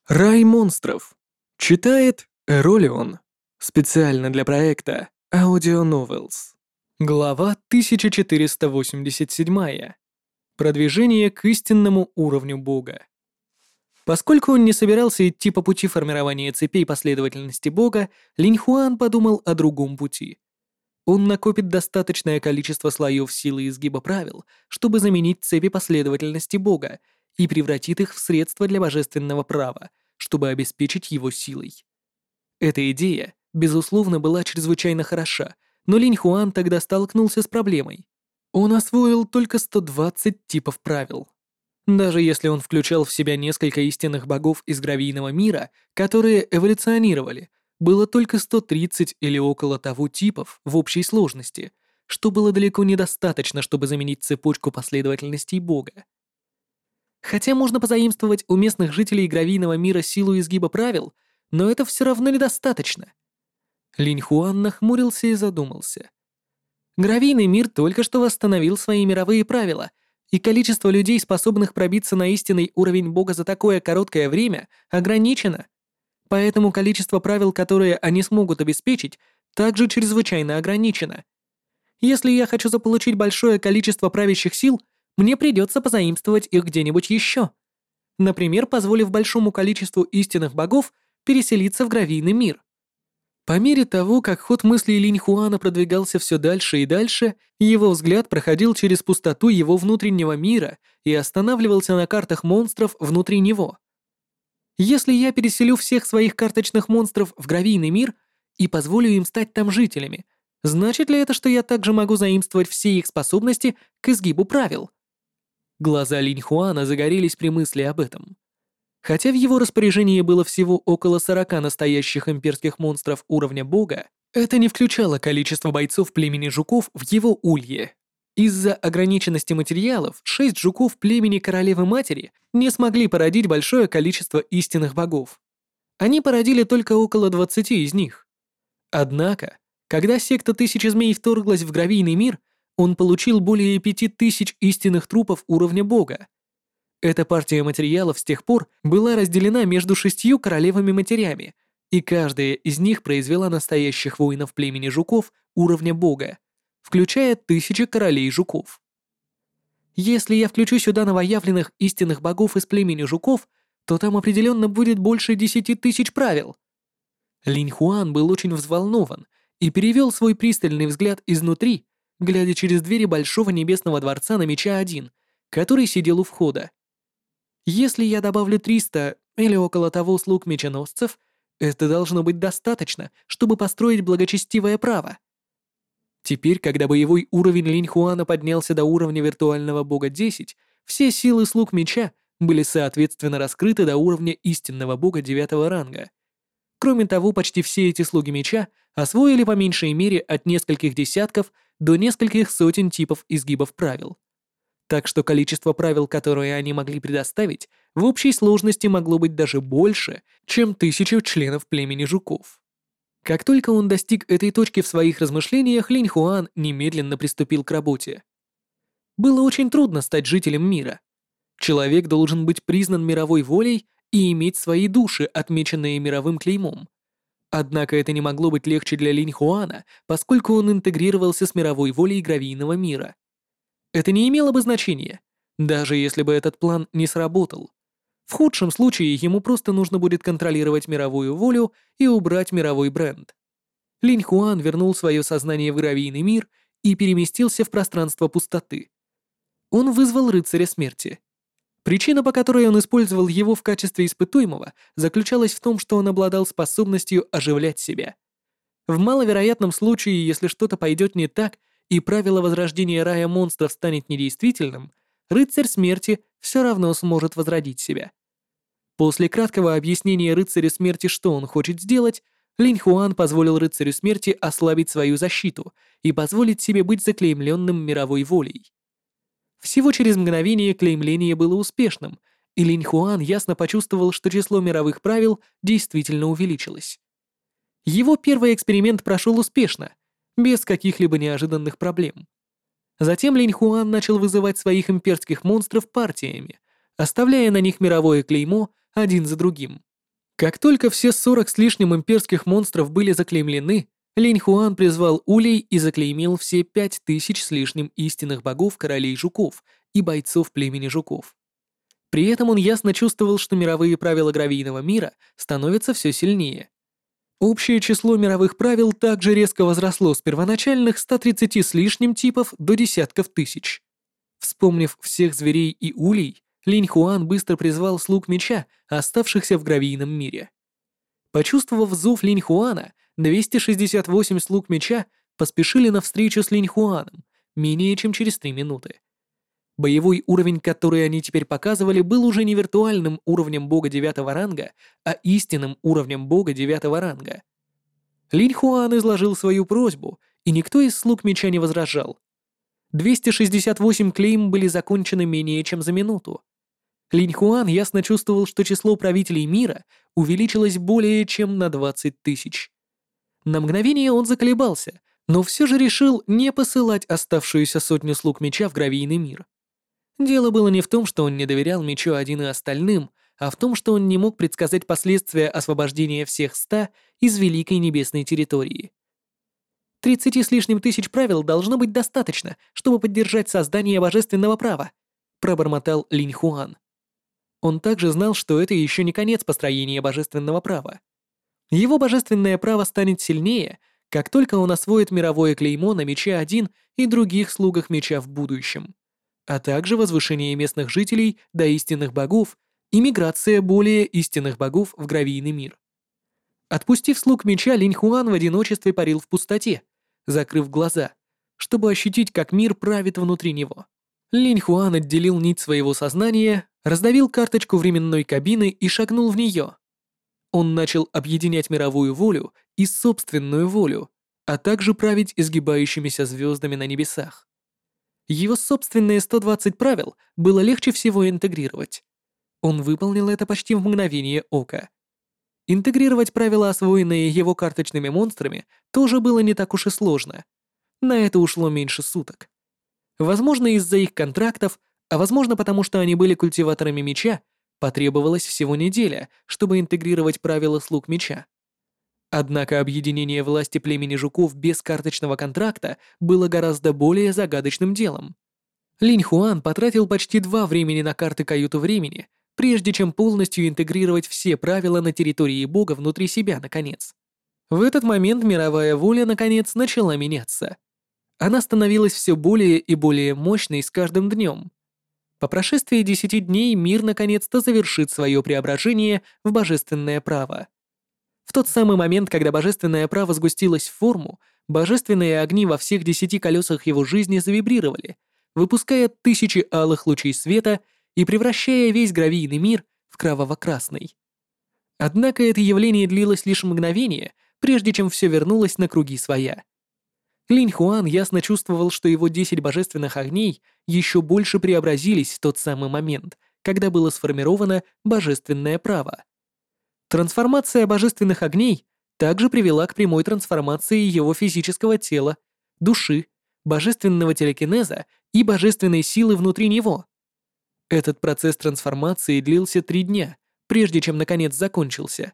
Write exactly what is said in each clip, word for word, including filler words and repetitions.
Рай монстров. Читает Эролион. Специально для проекта Audio Novels. Глава тысяча четыреста восемьдесят семь. Продвижение к истинному уровню Бога. Поскольку он не собирался идти по пути формирования цепей последовательности Бога, Линь Хуан подумал о другом пути. Он накопит достаточное количество слоев силы изгиба правил, чтобы заменить цепи последовательности Бога и превратит их в средства для божественного права, чтобы обеспечить его силой. Эта идея, безусловно, была чрезвычайно хороша, но Линь Хуан тогда столкнулся с проблемой. Он освоил только сто двадцать типов правил. Даже если он включал в себя несколько истинных богов из гравийного мира, которые эволюционировали, было только сто тридцать или около того типов в общей сложности, что было далеко недостаточно, чтобы заменить цепочку последовательностей Бога. Хотя можно позаимствовать у местных жителей гравийного мира силу изгиба правил, но это все равно недостаточно. Линь Хуан нахмурился и задумался. Гравийный мир только что восстановил свои мировые правила, и количество людей, способных пробиться на истинный уровень Бога за такое короткое время, ограничено. Поэтому количество правил, которые они смогут обеспечить, также чрезвычайно ограничено. Если я хочу заполучить большое количество правящих сил, мне придется позаимствовать их где-нибудь еще. Например, позволив большому количеству истинных богов переселиться в гравийный мир. По мере того, как ход мыслей Линь Хуана продвигался все дальше и дальше, его взгляд проходил через пустоту его внутреннего мира и останавливался на картах монстров внутри него. Если я переселю всех своих карточных монстров в гравийный мир и позволю им стать там жителями, значит ли это, что я также могу заимствовать все их способности к изгибу правил? Глаза Линь Хуана загорелись при мысли об этом. Хотя в его распоряжении было всего около сорока настоящих имперских монстров уровня Бога, это не включало количество бойцов племени жуков в его улье. Из-за ограниченности материалов шесть жуков племени Королевы-Матери не смогли породить большое количество истинных богов. Они породили только около двадцати из них. Однако, когда секта Тысячи Змей вторглась в гравийный мир, он получил более пяти тысяч истинных трупов уровня Бога. Эта партия материалов с тех пор была разделена между шестью королевами-матерями, и каждая из них произвела настоящих воинов племени жуков уровня Бога, включая тысячи королей жуков. Если я включу сюда новоявленных истинных богов из племени жуков, то там определенно будет больше десяти тысяч правил. Линь Хуан был очень взволнован и перевел свой пристальный взгляд изнутри, глядя через двери Большого Небесного Дворца на Меча один, который сидел у входа. Если я добавлю триста или около того слуг меченосцев, это должно быть достаточно, чтобы построить благочестивое право. Теперь, когда боевой уровень Линь Хуана поднялся до уровня виртуального бога десять, все силы слуг меча были соответственно раскрыты до уровня истинного бога девятого ранга. Кроме того, почти все эти слуги меча освоили по меньшей мере от нескольких десятков до нескольких сотен типов изгибов правил. Так что количество правил, которые они могли предоставить, в общей сложности могло быть даже больше, чем тысячу членов племени жуков. Как только он достиг этой точки в своих размышлениях, Линь Хуан немедленно приступил к работе. Было очень трудно стать жителем мира. Человек должен быть признан мировой волей и иметь свои души, отмеченные мировым клеймом. Однако это не могло быть легче для Линь Хуана, поскольку он интегрировался с мировой волей гравийного мира. Это не имело бы значения, даже если бы этот план не сработал. В худшем случае ему просто нужно будет контролировать мировую волю и убрать мировой бренд. Линь Хуан вернул свое сознание в гравийный мир и переместился в пространство пустоты. Он вызвал рыцаря смерти. Причина, по которой он использовал его в качестве испытуемого, заключалась в том, что он обладал способностью оживлять себя. В маловероятном случае, если что-то пойдет не так, и правило возрождения рая монстров станет недействительным, рыцарь смерти все равно сможет возродить себя. После краткого объяснения рыцаря смерти, что он хочет сделать, Линь Хуан позволил рыцарю смерти ослабить свою защиту и позволить себе быть заклеймленным мировой волей. Всего через мгновение клеймление было успешным, и Линь Хуан ясно почувствовал, что число мировых правил действительно увеличилось. Его первый эксперимент прошел успешно, без каких-либо неожиданных проблем. Затем Линь Хуан начал вызывать своих имперских монстров партиями, оставляя на них мировое клеймо один за другим. Как только все сорок с лишним имперских монстров были заклеймлены, Линь Хуан призвал Улей и заклеймил все пять тысяч с лишним истинных богов королей жуков и бойцов племени жуков. При этом он ясно чувствовал, что мировые правила гравийного мира становятся все сильнее. Общее число мировых правил также резко возросло с первоначальных ста тридцати с лишним типов до десятков тысяч. Вспомнив всех зверей и улей, Линь Хуан быстро призвал слуг меча, оставшихся в гравийном мире. Почувствовав зов Линь Хуана, двести шестьдесят восемь слуг меча поспешили навстречу с Линь Хуаном менее чем через три минуты. Боевой уровень, который они теперь показывали, был уже не виртуальным уровнем бога девятого ранга, а истинным уровнем бога девятого ранга. Линь Хуан изложил свою просьбу, и никто из слуг меча не возражал. двести шестьдесят восемь клейм были закончены менее чем за минуту. Линь Хуан ясно чувствовал, что число правителей мира увеличилось более чем на двадцать тысяч. На мгновение он заколебался, но все же решил не посылать оставшуюся сотню слуг меча в гравийный мир. Дело было не в том, что он не доверял мечу один и остальным, а в том, что он не мог предсказать последствия освобождения всех ста из Великой Небесной территории. Тридцати с лишним тысяч правил должно быть достаточно, чтобы поддержать создание божественного права, пробормотал Линь Хуан. Он также знал, что это еще не конец построения божественного права. Его божественное право станет сильнее, как только он освоит мировое клеймо на мече один и других слугах меча в будущем, а также возвышение местных жителей до истинных богов и миграция более истинных богов в гравийный мир. Отпустив слуг меча, Линь Хуан в одиночестве парил в пустоте, закрыв глаза, чтобы ощутить, как мир правит внутри него. Линь Хуан отделил нить своего сознания, раздавил карточку временной кабины и шагнул в нее. Он начал объединять мировую волю и собственную волю, а также править изгибающимися звездами на небесах. Его собственные сто двадцать правил было легче всего интегрировать. Он выполнил это почти в мгновение ока. Интегрировать правила, освоенные его карточными монстрами, тоже было не так уж и сложно. На это ушло меньше суток. Возможно, из-за их контрактов, а возможно, потому что они были культиваторами меча, потребовалась всего неделя, чтобы интегрировать правила слуг меча. Однако объединение власти племени жуков без карточного контракта было гораздо более загадочным делом. Линь Хуан потратил почти два времени на карты каюты времени, прежде чем полностью интегрировать все правила на территории бога внутри себя, наконец. В этот момент мировая воля, наконец, начала меняться. Она становилась все более и более мощной с каждым днем. По прошествии десяти дней мир наконец-то завершит свое преображение в божественное право. В тот самый момент, когда божественное право сгустилось в форму, божественные огни во всех десяти колесах его жизни завибрировали, выпуская тысячи алых лучей света и превращая весь гравийный мир в кроваво-красный. Однако это явление длилось лишь мгновение, прежде чем все вернулось на круги своя. Линь Хуан ясно чувствовал, что его десять божественных огней еще больше преобразились в тот самый момент, когда было сформировано божественное право. Трансформация божественных огней также привела к прямой трансформации его физического тела, души, божественного телекинеза и божественной силы внутри него. Этот процесс трансформации длился три дня, прежде чем наконец закончился.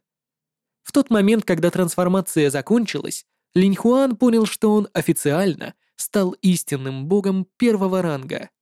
В тот момент, когда трансформация закончилась, Линь Хуан понял, что он официально стал истинным богом первого ранга.